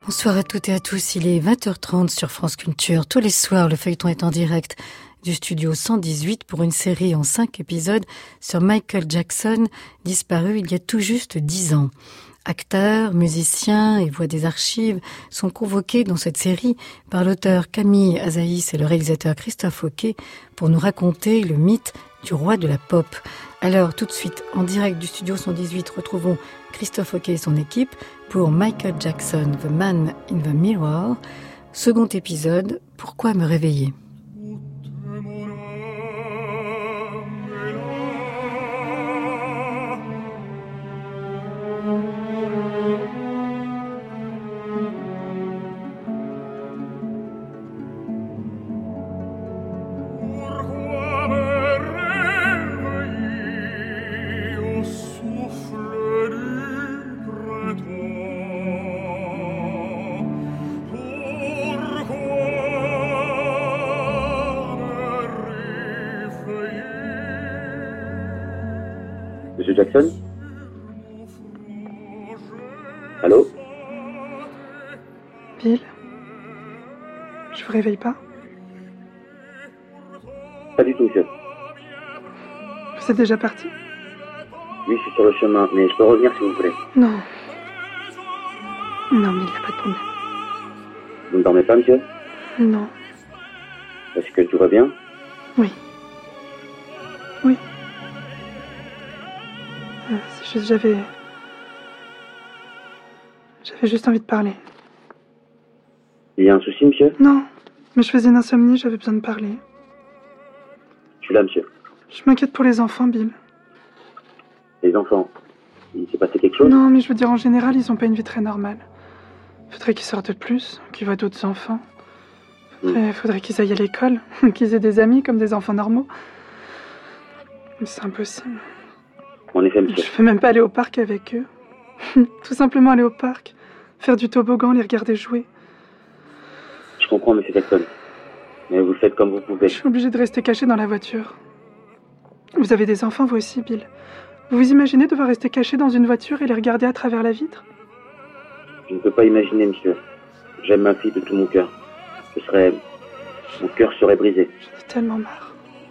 Bonsoir à toutes et à tous, il est 20h30 sur France Culture. Tous les soirs, le feuilleton est en direct du studio 118 pour une série en 5 épisodes sur Michael Jackson, disparu il y a tout juste 10 ans. Acteurs, musiciens et voix des archives sont convoqués dans cette série par l'auteur Camille Azaïs et le réalisateur Christophe Hoquet pour nous raconter le mythe du roi de la pop. Alors, tout de suite, en direct du studio 118, retrouvons Christophe Hoquet et son équipe pour Michael Jackson, The Man in the Mirror. Second épisode, Pourquoi me réveiller ? Monsieur Jackson ? Allô ? Bill ? Je vous réveille pas ? Pas du tout, monsieur. Vous êtes déjà parti ? Oui, je suis sur le chemin, mais je peux revenir si vous voulez. Non. Non, mais il n'y a pas de problème. Vous ne dormez pas, monsieur ? Non. Est-ce que tout va bien ? Oui. Oui. C'est juste, j'avais juste envie de parler. Il y a un souci, monsieur ? Non, mais je faisais une insomnie, j'avais besoin de parler. Je suis là, monsieur. Je m'inquiète pour les enfants, Bill. Les enfants, il s'est passé quelque chose ? Non, mais je veux dire, en général, ils n'ont pas une vie très normale. Faudrait qu'ils sortent plus, qu'ils voient d'autres enfants. Faudrait qu'ils aillent à l'école, qu'ils aient des amis comme des enfants normaux. Mais c'est impossible. En effet, monsieur. Je peux même pas aller au parc avec eux. Tout simplement aller au parc, faire du toboggan, les regarder jouer. Je comprends, monsieur Jackson. Mais vous le faites comme vous pouvez. Je suis obligée de rester cachée dans la voiture. Vous avez des enfants, vous aussi, Bill. Vous vous imaginez devoir rester caché dans une voiture et les regarder à travers la vitre ? Je ne peux pas imaginer, monsieur. J'aime ma fille de tout mon cœur. Mon cœur serait brisé. J'en ai tellement marre.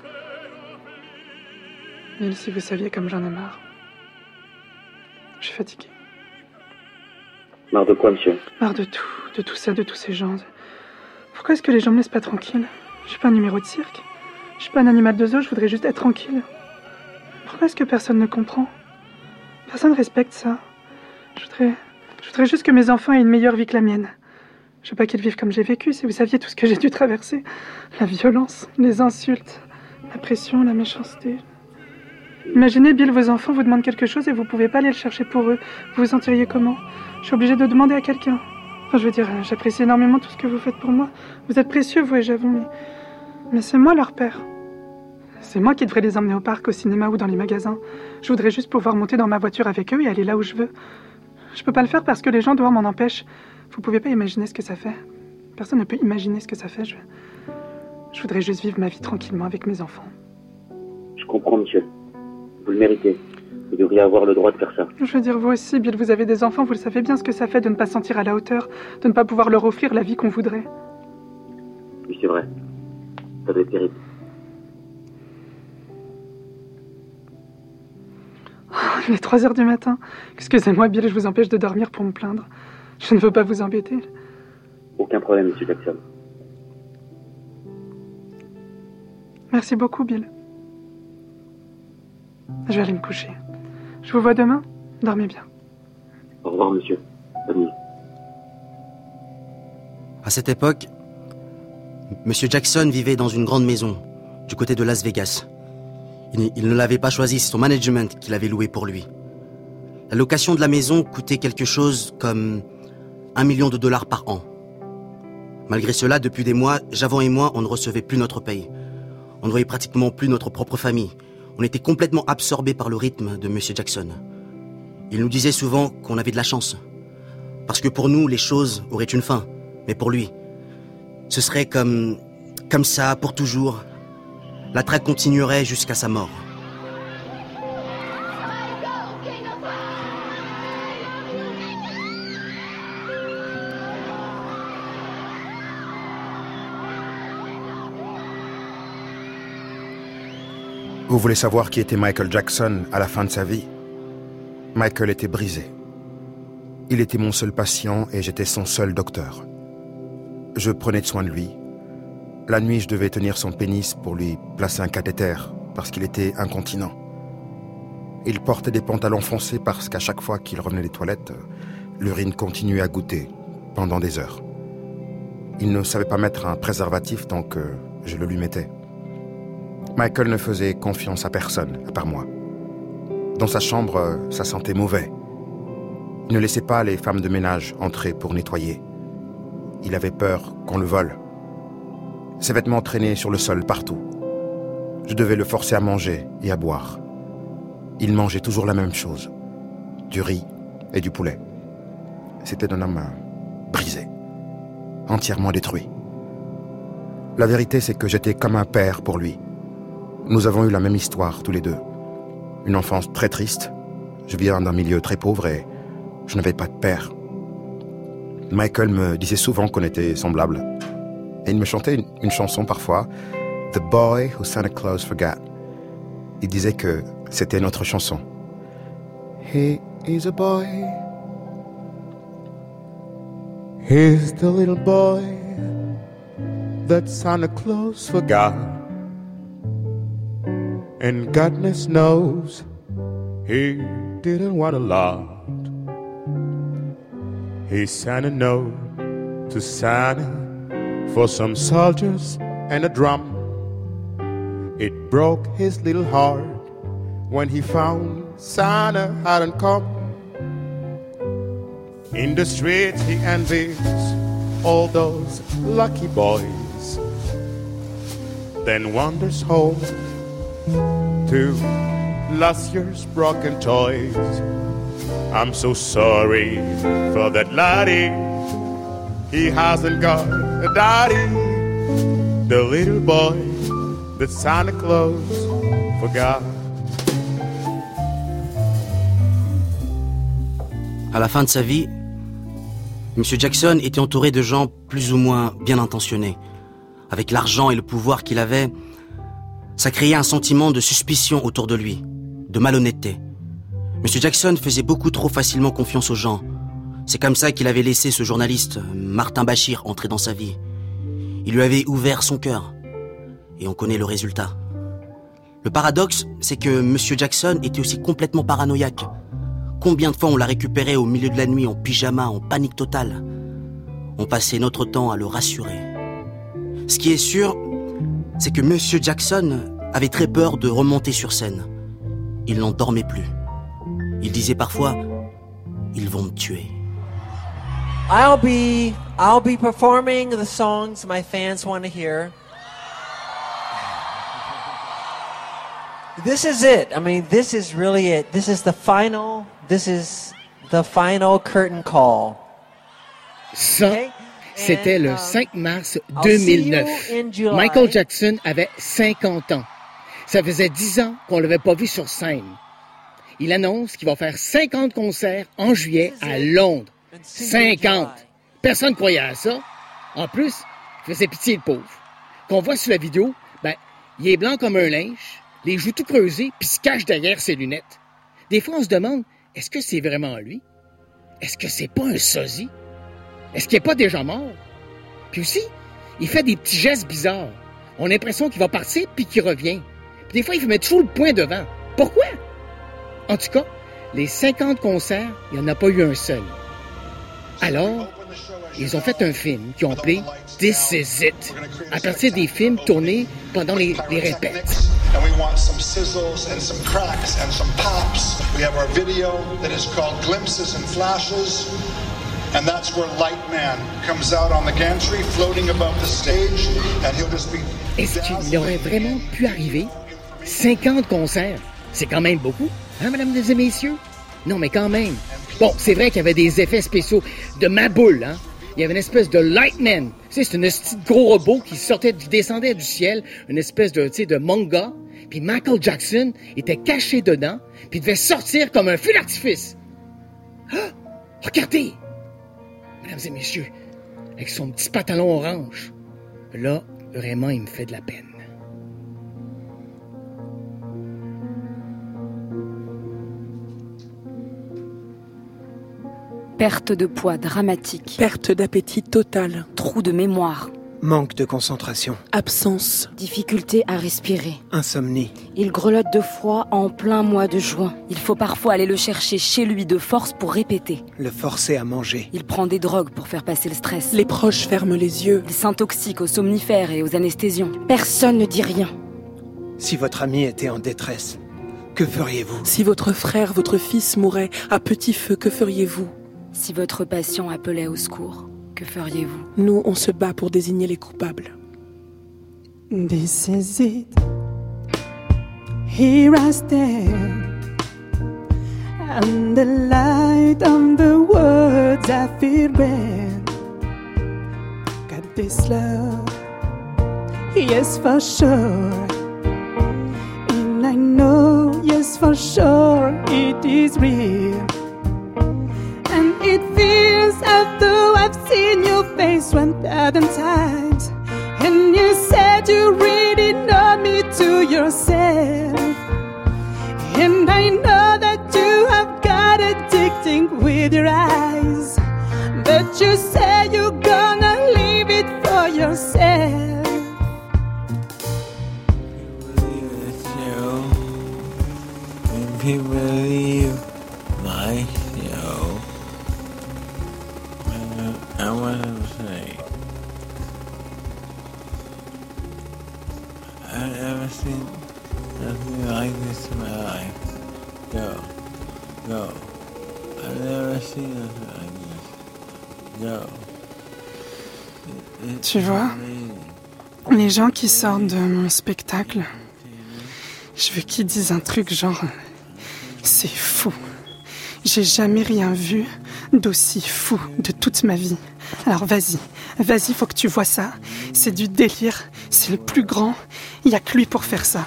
Bill, si vous saviez comme j'en ai marre. Je suis fatiguée. Marre de quoi, monsieur ? Marre de tout ça, de tous ces gens. Pourquoi est-ce que les gens me laissent pas tranquille ? Je suis pas un numéro de cirque. Je suis pas un animal de zoo, je voudrais juste être tranquille. Pourquoi est-ce que personne ne comprend ? Personne ne respecte ça. Je voudrais juste que mes enfants aient une meilleure vie que la mienne. Je veux pas qu'ils vivent comme j'ai vécu, si vous saviez tout ce que j'ai dû traverser. La violence, les insultes, la pression, la méchanceté. Imaginez, Bill, vos enfants vous demandent quelque chose et vous pouvez pas aller le chercher pour eux. Vous vous sentiriez comment ? Je suis obligée de demander à quelqu'un. Enfin, je veux dire, j'apprécie énormément tout ce que vous faites pour moi. Vous êtes précieux, vous, et j'avoue, mais c'est moi leur père. C'est moi qui devrais les emmener au parc, au cinéma ou dans les magasins. Je voudrais juste pouvoir monter dans ma voiture avec eux et aller là où je veux. Je peux pas le faire parce que les gens dehors m'en empêchent. Vous pouvez pas imaginer ce que ça fait. Personne ne peut imaginer ce que ça fait. Je voudrais juste vivre ma vie tranquillement avec mes enfants. Je comprends, monsieur. Vous le méritez. Vous devriez avoir le droit de faire ça. Je veux dire, vous aussi, Bill, vous avez des enfants, vous le savez bien ce que ça fait de ne pas se sentir à la hauteur, de ne pas pouvoir leur offrir la vie qu'on voudrait. Oui, c'est vrai. Ça doit être terrible. Oh, il est 3h du matin. Excusez-moi, Bill, je vous empêche de dormir pour me plaindre. Je ne veux pas vous embêter. Aucun problème, monsieur Jackson. Merci beaucoup, Bill. Je vais aller me coucher. Je vous vois demain. Dormez bien. Au revoir, monsieur. Bonne nuit. À cette époque, Monsieur Jackson vivait dans une grande maison, du côté de Las Vegas. Il ne l'avait pas choisi, c'est son management qui l'avait loué pour lui. La location de la maison coûtait quelque chose comme $1 million par an. Malgré cela, depuis des mois, Javon et moi, on ne recevait plus notre paye. On ne voyait pratiquement plus notre propre famille. On était complètement absorbés par le rythme de Monsieur Jackson. Il nous disait souvent qu'on avait de la chance. Parce que pour nous, les choses auraient une fin. Mais pour lui, ce serait comme ça, pour toujours. La traque continuerait jusqu'à sa mort. Vous voulez savoir qui était Michael Jackson à la fin de sa vie? Michael était brisé. Il était mon seul patient et j'étais son seul docteur. Je prenais soin de lui. La nuit, je devais tenir son pénis pour lui placer un cathéter parce qu'il était incontinent. Il portait des pantalons foncés parce qu'à chaque fois qu'il revenait des toilettes, l'urine continuait à goûter pendant des heures. Il ne savait pas mettre un préservatif donc je le lui mettais. Michael ne faisait confiance à personne, à part moi. Dans sa chambre, ça sentait mauvais. Il ne laissait pas les femmes de ménage entrer pour nettoyer. Il avait peur qu'on le vole. Ses vêtements traînaient sur le sol partout. Je devais le forcer à manger et à boire. Il mangeait toujours la même chose, du riz et du poulet. C'était un homme brisé, entièrement détruit. La vérité, c'est que j'étais comme un père pour lui. Nous avons eu la même histoire, tous les deux. Une enfance très triste. Je viens d'un milieu très pauvre et je n'avais pas de père. Michael me disait souvent qu'on était semblables. Et il me chantait une chanson parfois, « The Boy Who Santa Claus Forgot ». Il disait que c'était notre chanson. « He is a boy. He's the little boy that Santa Claus forgot. And goodness knows he didn't want a lot. He sent a note to Santa for some soldiers and a drum. It broke his little heart when he found Santa hadn't come. In the streets he envies all those lucky boys, then wanders home to last year's broken toys. I'm so sorry for that laddie. He hasn't got a daddy. The little boy that Santa Claus forgot. À la fin de sa vie, M. Jackson était entouré de gens plus ou moins bien intentionnés. Avec l'argent et le pouvoir qu'il avait, ça créait un sentiment de suspicion autour de lui, de malhonnêteté. M. Jackson faisait beaucoup trop facilement confiance aux gens. C'est comme ça qu'il avait laissé ce journaliste, Martin Bashir, entrer dans sa vie. Il lui avait ouvert son cœur. Et on connaît le résultat. Le paradoxe, c'est que M. Jackson était aussi complètement paranoïaque. Combien de fois on l'a récupéré au milieu de la nuit en pyjama, en panique totale. On passait notre temps à le rassurer. Ce qui est sûr, c'est que M. Jackson avait très peur de remonter sur scène. Il n'en dormait plus. Il disait parfois, « Ils vont me tuer ». I'll be performing the songs my fans want to hear. This is it. I mean, this is really it. This is the final curtain call. Ça, Okay? c'était And, le 5 mars 2009. in July. Michael Jackson avait 50 ans. Ça faisait 10 ans qu'on l'avait pas vu sur scène. Il annonce qu'il va faire 50 concerts en juillet à Londres. 50! Personne ne croyait à ça. En plus, il faisait pitié le pauvre. Qu'on voit sur la vidéo, il est blanc comme un linge, les joues tout creusées, puis se cache derrière ses lunettes. Des fois, on se demande, est-ce que c'est vraiment lui? Est-ce que c'est pas un sosie? Est-ce qu'il n'est pas déjà mort? Puis aussi, il fait des petits gestes bizarres. On a l'impression qu'il va partir puis qu'il revient. Puis des fois, il met toujours le poing devant. Pourquoi? En tout cas, les 50 concerts, il n'y en a pas eu un seul. Alors, ils ont fait un film qu'ils ont appelé This Is It, à partir des films tournés pendant les répètes. And we want some sizzles and some cracks and some pops. We have our video that is called Glimpses and Flashes. And that's where Lightman comes out on the gantry, floating above the stage, and he'll just be... Est-ce qu'il aurait vraiment pu arriver? 50 concerts, c'est quand même beaucoup, hein, mesdames et messieurs? Non, mais quand même. Bon, c'est vrai qu'il y avait des effets spéciaux de Maboule, hein? Il y avait une espèce de Lightman. Tu sais, c'est un petit gros robot qui descendait du ciel, une espèce de manga. Puis Michael Jackson était caché dedans, puis il devait sortir comme un feu d'artifice. Ah! Regardez! Mesdames et messieurs, avec son petit pantalon orange. Là, vraiment, il me fait de la peine. Perte de poids dramatique. Perte d'appétit totale. Trou de mémoire. Manque de concentration. Absence. Difficulté à respirer. Insomnie. Il grelotte de froid en plein mois de juin. Il faut parfois aller le chercher chez lui de force pour répéter. Le forcer à manger. Il prend des drogues pour faire passer le stress. Les proches ferment les yeux. Il s'intoxique aux somnifères et aux anesthésions. Personne ne dit rien. Si votre ami était en détresse, que feriez-vous? Si votre frère, votre fils mourait à petit feu, que feriez-vous? Si votre patient appelait au secours, que feriez-vous? Nous, on se bat pour désigner les coupables. This is it. Here I stand. And the light of the words I feel bad. Got this love, yes for sure. And I know, yes for sure, it is real. And it feels as though I've seen your face 1,000 times. And you said you really know me to yourself. And I know that you have got addicting with your eyes. But you say you're gonna leave it for yourself. People believe my show. I want to say, I've never seen nothing like this in my life. Go. I've never seen nothing like this. Go. Tu vois, les gens qui sortent de mon spectacle, je veux qu'ils disent un truc genre « C'est fou. J'ai jamais rien vu d'aussi fou de toute ma vie. Alors vas-y, faut que tu vois ça. C'est du délire, c'est le plus grand. Il n'y a que lui pour faire ça. »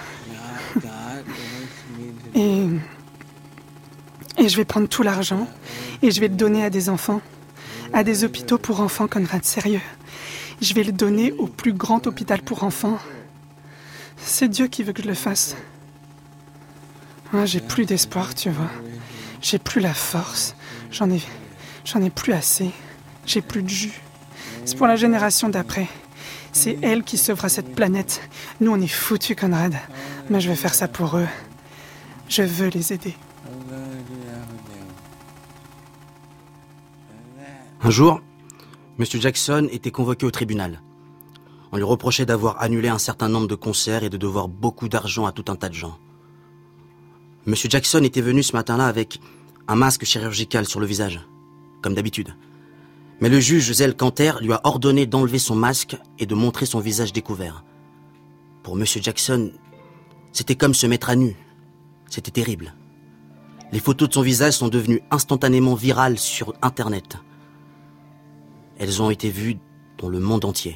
Et je vais prendre tout l'argent et je vais le donner à des enfants, à des hôpitaux pour enfants, Conrad, sérieux. Je vais le donner au plus grand hôpital pour enfants. C'est Dieu qui veut que je le fasse. Moi, j'ai plus d'espoir, tu vois. J'ai plus la force. J'en ai plus assez. J'ai plus de jus. C'est pour la génération d'après. C'est elle qui sauvera cette planète. Nous, on est foutus, Conrad. Mais je vais faire ça pour eux. Je veux les aider. Un jour, M. Jackson était convoqué au tribunal. On lui reprochait d'avoir annulé un certain nombre de concerts et de devoir beaucoup d'argent à tout un tas de gens. M. Jackson était venu ce matin-là avec un masque chirurgical sur le visage, comme d'habitude. Mais le juge Zell Canter lui a ordonné d'enlever son masque et de montrer son visage découvert. Pour M. Jackson, c'était comme se mettre à nu. C'était terrible. Les photos de son visage sont devenues instantanément virales sur Internet. Elles ont été vues dans le monde entier.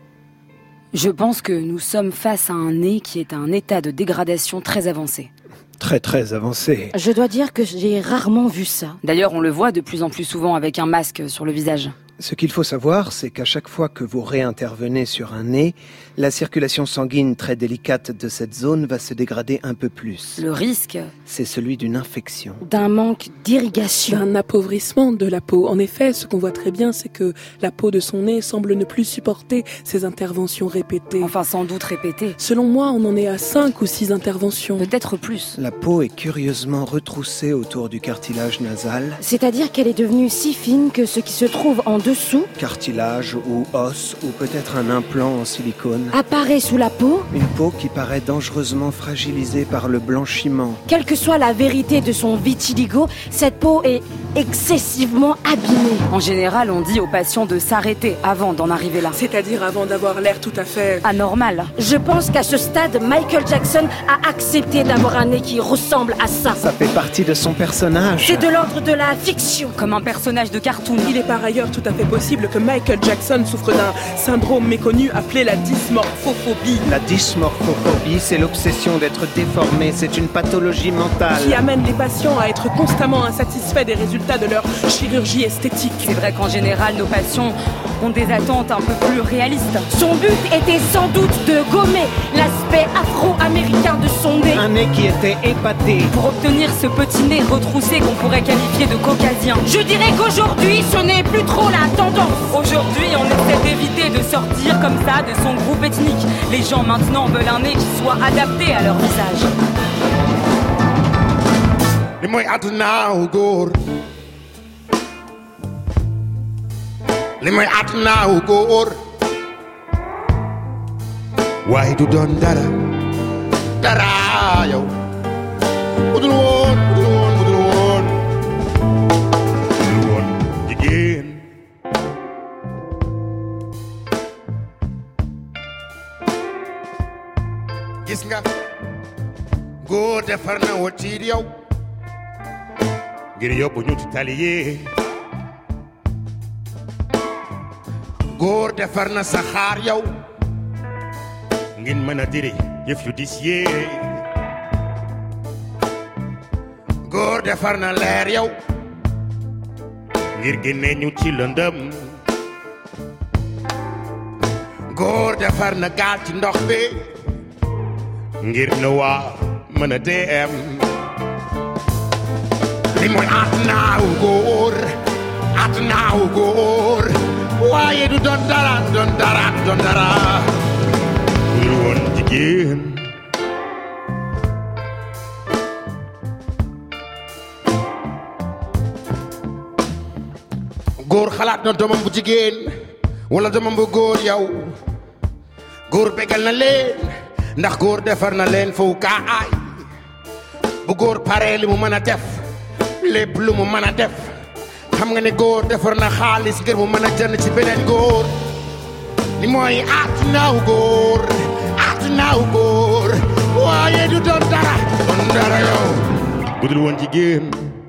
Je pense que nous sommes face à un nez qui est à un état de dégradation très avancé. Très avancé. Je dois dire que j'ai rarement vu ça. D'ailleurs, on le voit de plus en plus souvent avec un masque sur le visage. Ce qu'il faut savoir, c'est qu'à chaque fois que vous réintervenez sur un nez, la circulation sanguine très délicate de cette zone va se dégrader un peu plus. Le risque, c'est celui d'une infection. D'un manque d'irrigation. D'un appauvrissement de la peau. En effet, ce qu'on voit très bien, c'est que la peau de son nez semble ne plus supporter ces interventions répétées. Enfin, sans doute répétées. Selon moi, on en est à 5 ou 6 interventions. Peut-être plus. La peau est curieusement retroussée autour du cartilage nasal. C'est-à-dire qu'elle est devenue si fine que ce qui se trouve en dessous, cartilage ou os, ou peut-être un implant en silicone, apparaît sous la peau. Une peau qui paraît dangereusement fragilisée par le blanchiment. Quelle que soit la vérité de son vitiligo, cette peau est excessivement abîmée. En général, on dit aux patients de s'arrêter avant d'en arriver là. C'est-à-dire avant d'avoir l'air tout à fait anormal. Je pense qu'à ce stade, Michael Jackson a accepté d'avoir un nez qui ressemble à ça. Ça fait partie de son personnage. C'est de l'ordre de la fiction. Comme un personnage de cartoon. Il est par ailleurs tout à fait possible que Michael Jackson souffre d'un syndrome méconnu appelé la dysmorphophobie. La dysmorphophobie, c'est l'obsession d'être déformé. C'est une pathologie mentale qui amène les patients à être constamment insatisfaits des résultats résultat de leur chirurgie esthétique. C'est vrai qu'en général, nos patients ont des attentes un peu plus réalistes. Son but était sans doute de gommer l'aspect afro-américain de son nez. Un nez qui était épaté. Pour obtenir ce petit nez retroussé qu'on pourrait qualifier de caucasien. Je dirais qu'aujourd'hui, ce n'est plus trop la tendance. Aujourd'hui, on essaie d'éviter de sortir comme ça de son groupe ethnique. Les gens maintenant veulent un nez qui soit adapté à leur visage. Limay atna u góor waaye du doon dara yow budul woon jigéen gis nga góor defar na watiir yow ngir yóbbu ñu ci tali yi góor defar na saxaar yow ngeen mën a diri yëf yu dis yee góor defar na leer yow ngir génne ñu ci lëndëm góor defar na gaal ci ndox bi ngir na waa mën a dem li mooy at naaw góor waaye du doon dara lu woon jigéen góor xalaat na doomam bu jigéen wala doomam bu góor yow góor bégal na leen ndax góor defar na leen foofu kaay bu góor paree li mu mën a def lépp lu mu mën a def xam nga ne góor defar na xaalis ngir mu mën a jënd ci beneen góor li mooy aatu naaw góor waaye du doon dara yow bu dul woon jigéen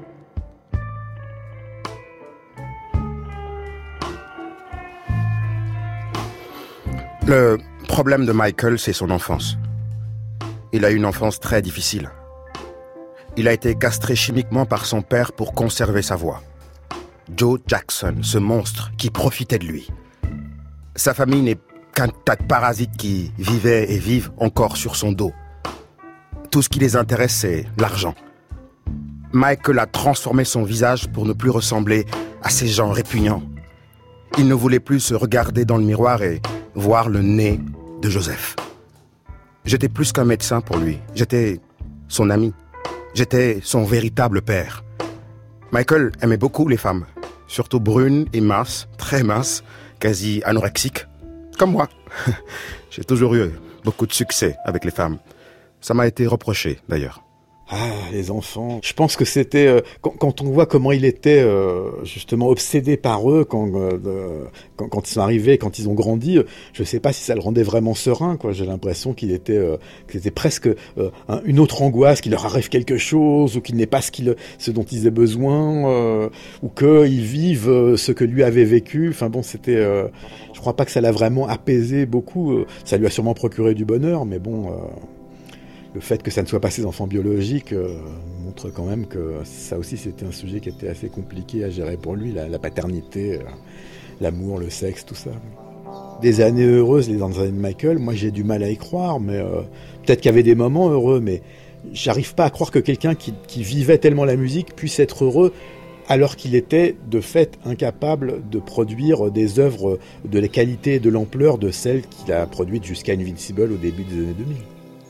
Le problème de Michael, c'est son enfance. Il a eu une enfance très difficile. Il a été castré chimiquement par son père pour conserver sa voix. Joe Jackson, ce monstre qui profitait de lui. Sa famille n'est qu'un tas de parasites qui vivaient et vivent encore sur son dos. Tout ce qui les intéresse, c'est l'argent. Michael a transformé son visage pour ne plus ressembler à ces gens répugnants. Il ne voulait plus se regarder dans le miroir et voir le nez de Joseph. J'étais plus qu'un médecin pour lui. J'étais son ami. J'étais son véritable père. Michael aimait beaucoup les femmes, surtout brunes et minces, très minces, quasi anorexiques, comme moi. J'ai toujours eu beaucoup de succès avec les femmes. Ça m'a été reproché, d'ailleurs. Ah, les enfants. Je pense que c'était quand on voit comment il était justement obsédé par eux quand ils sont arrivés, quand ils ont grandi. Je sais pas si ça le rendait vraiment serein, quoi. J'ai l'impression qu'il était presque une autre angoisse, qu'il leur arrive quelque chose ou qu'il n'ait pas ce dont ils aient besoin ou qu'ils vivent ce que lui avait vécu. Enfin bon, c'était. Je crois pas que ça l'a vraiment apaisé beaucoup. Ça lui a sûrement procuré du bonheur, mais bon. Le fait que ça ne soit pas ses enfants biologiques montre quand même que ça aussi c'était un sujet qui était assez compliqué à gérer pour lui, la paternité, l'amour, le sexe, tout ça. Des années heureuses, les années de Michael, moi j'ai du mal à y croire, mais peut-être qu'il y avait des moments heureux, mais j'arrive pas à croire que quelqu'un qui vivait tellement la musique puisse être heureux alors qu'il était de fait incapable de produire des œuvres de la qualité et de l'ampleur de celles qu'il a produites jusqu'à Invincible au début des années 2000.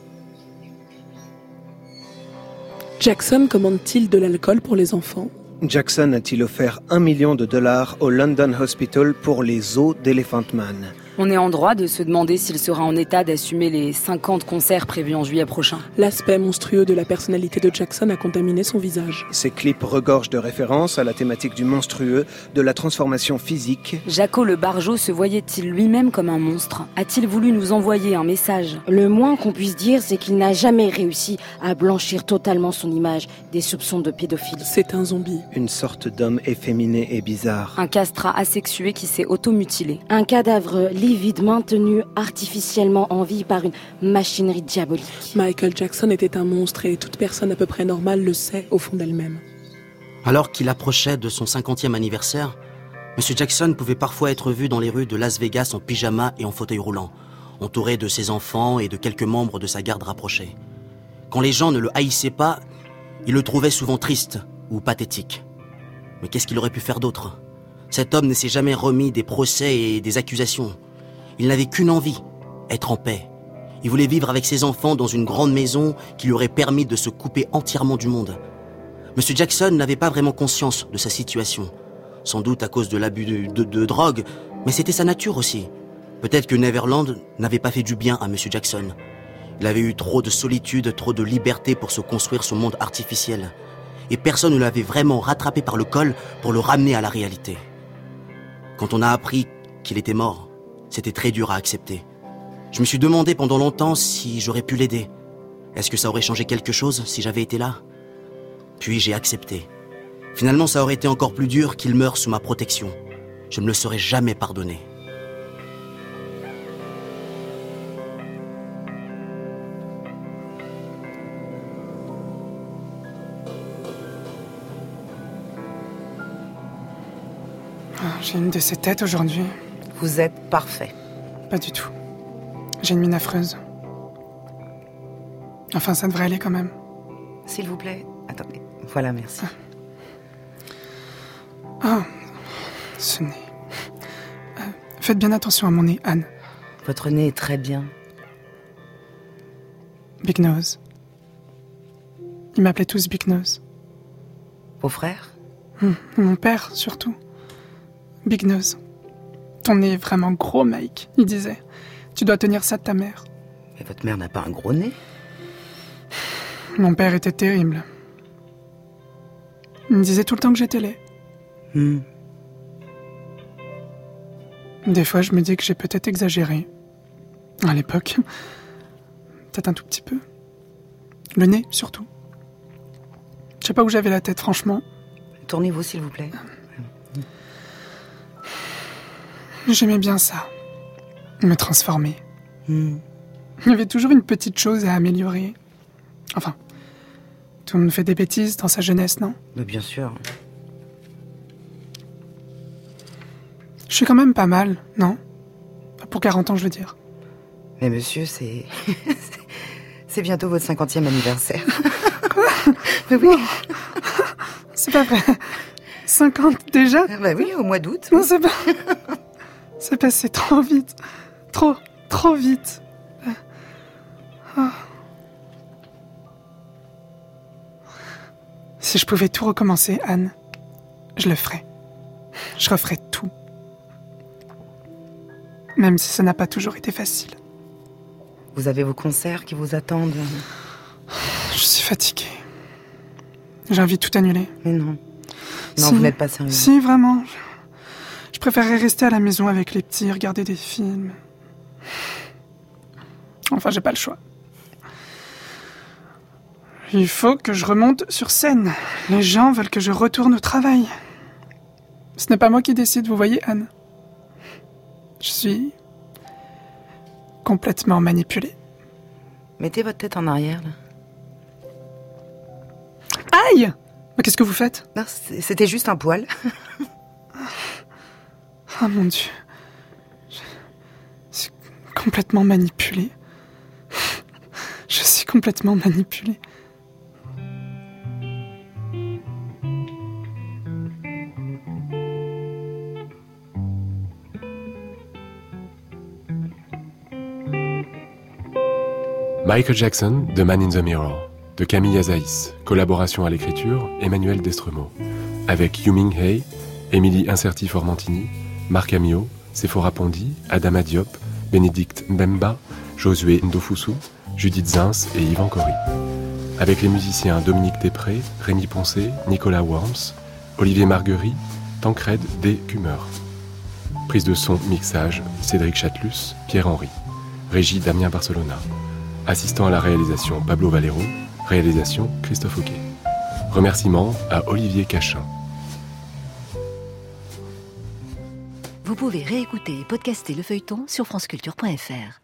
Jackson commande-t-il de l'alcool pour les enfants ? Jackson a-t-il offert $1 million au London Hospital pour les os d'Elephant Man ? On est en droit de se demander s'il sera en état d'assumer les 50 concerts prévus en juillet prochain. L'aspect monstrueux de la personnalité de Jackson a contaminé son visage. Ses clips regorgent de références à la thématique du monstrueux, de la transformation physique. Jaco le Barjot se voyait-il lui-même comme un monstre ? A-t-il voulu nous envoyer un message ? Le moins qu'on puisse dire, c'est qu'il n'a jamais réussi à blanchir totalement son image des soupçons de pédophilie. C'est un zombie. Une sorte d'homme efféminé et bizarre. Un castrat asexué qui s'est automutilé. Un cadavre livide maintenu artificiellement en vie par une machinerie diabolique. Michael Jackson était un monstre et toute personne à peu près normale le sait au fond d'elle-même. Alors qu'il approchait de son 50e anniversaire, M. Jackson pouvait parfois être vu dans les rues de Las Vegas en pyjama et en fauteuil roulant, entouré de ses enfants et de quelques membres de sa garde rapprochée. Quand les gens ne le haïssaient pas, ils le trouvaient souvent triste ou pathétique. Mais qu'est-ce qu'il aurait pu faire d'autre ? Cet homme ne s'est jamais remis des procès et des accusations. Il n'avait qu'une envie, être en paix. Il voulait vivre avec ses enfants dans une grande maison qui lui aurait permis de se couper entièrement du monde. M. Jackson n'avait pas vraiment conscience de sa situation. Sans doute à cause de l'abus de drogue, mais c'était sa nature aussi. Peut-être que Neverland n'avait pas fait du bien à M. Jackson. Il avait eu trop de solitude, trop de liberté pour se construire son monde artificiel. Et personne ne l'avait vraiment rattrapé par le col pour le ramener à la réalité. Quand on a appris qu'il était mort, c'était très dur à accepter. Je me suis demandé pendant longtemps si j'aurais pu l'aider. Est-ce que ça aurait changé quelque chose si j'avais été là ? Puis j'ai accepté. Finalement, ça aurait été encore plus dur qu'il meure sous ma protection. Je ne me le serais jamais pardonné. J'ai une de ces têtes aujourd'hui. Vous êtes parfait. Pas du tout. J'ai une mine affreuse. Enfin, ça devrait aller quand même. S'il vous plaît. Attendez. Voilà, merci. Ce nez. Faites bien attention à mon nez, Anne. Votre nez est très bien. Big Nose. Ils m'appelaient tous Big Nose. Vos frères ? Mon père, surtout. Big Nose. Ton nez est vraiment gros, Mike, il disait. Tu dois tenir ça de ta mère. Mais votre mère n'a pas un gros nez ? Mon père était terrible. Il me disait tout le temps que j'étais laid. Des fois, je me dis que j'ai peut-être exagéré. À l'époque. Peut-être un tout petit peu. Le nez, surtout. Je sais pas où j'avais la tête, franchement. Tournez-vous, s'il vous plaît. J'aimais bien ça. Me transformer. Il y avait toujours une petite chose à améliorer. Enfin, tout le monde fait des bêtises dans sa jeunesse, non ? Mais bien sûr. Je suis quand même pas mal, non ? Pour 40 ans, je veux dire. Mais monsieur, c'est... c'est bientôt votre 50e anniversaire. Quoi ? Mais oui. C'est pas vrai. 50 déjà ? Bah oui, au mois d'août. Non, c'est pas... C'est passé trop vite. Trop vite. Si je pouvais tout recommencer, Anne, je le ferais. Je referais tout. Même si ça n'a pas toujours été facile. Vous avez vos concerts qui vous attendent. Je suis fatiguée. J'ai envie de tout annuler. Mais non. Non, si, vous n'êtes pas sérieux. Si, vraiment. Je préférerais rester à la maison avec les petits, regarder des films. Enfin, j'ai pas le choix. Il faut que je remonte sur scène. Les gens veulent que je retourne au travail. Ce n'est pas moi qui décide, vous voyez, Anne. Je suis complètement manipulée. Mettez votre tête en arrière, là. Aïe ! Mais qu'est-ce que vous faites ? Non, c'était juste un poil. Oh mon Dieu. Je suis complètement manipulée. Je suis complètement manipulée. Michael Jackson, The Man in the Mirror, de Camille Azaïs, collaboration à l'écriture, Emmanuel Destremaux, avec Yu-Ming Hei, Émilie Incerti-Formantini, Marc Amiot, Sephora Pondy, Adama Diop, Bénédicte Mbemba, Josué Ndofusu, Judith Zins et Yvan Cory. Avec les musiciens Dominique Després, Rémi Poncé, Nicolas Worms, Olivier Marguerie, Tancred D. Kummer. Prise de son, mixage, Cédric Chatelus, Pierre-Henry. Régie Damien Barcelona. Assistant à la réalisation Pablo Valero. Réalisation Christophe Auquet. Remerciements à Olivier Cachin. Vous pouvez réécouter et podcaster le feuilleton sur franceculture.fr.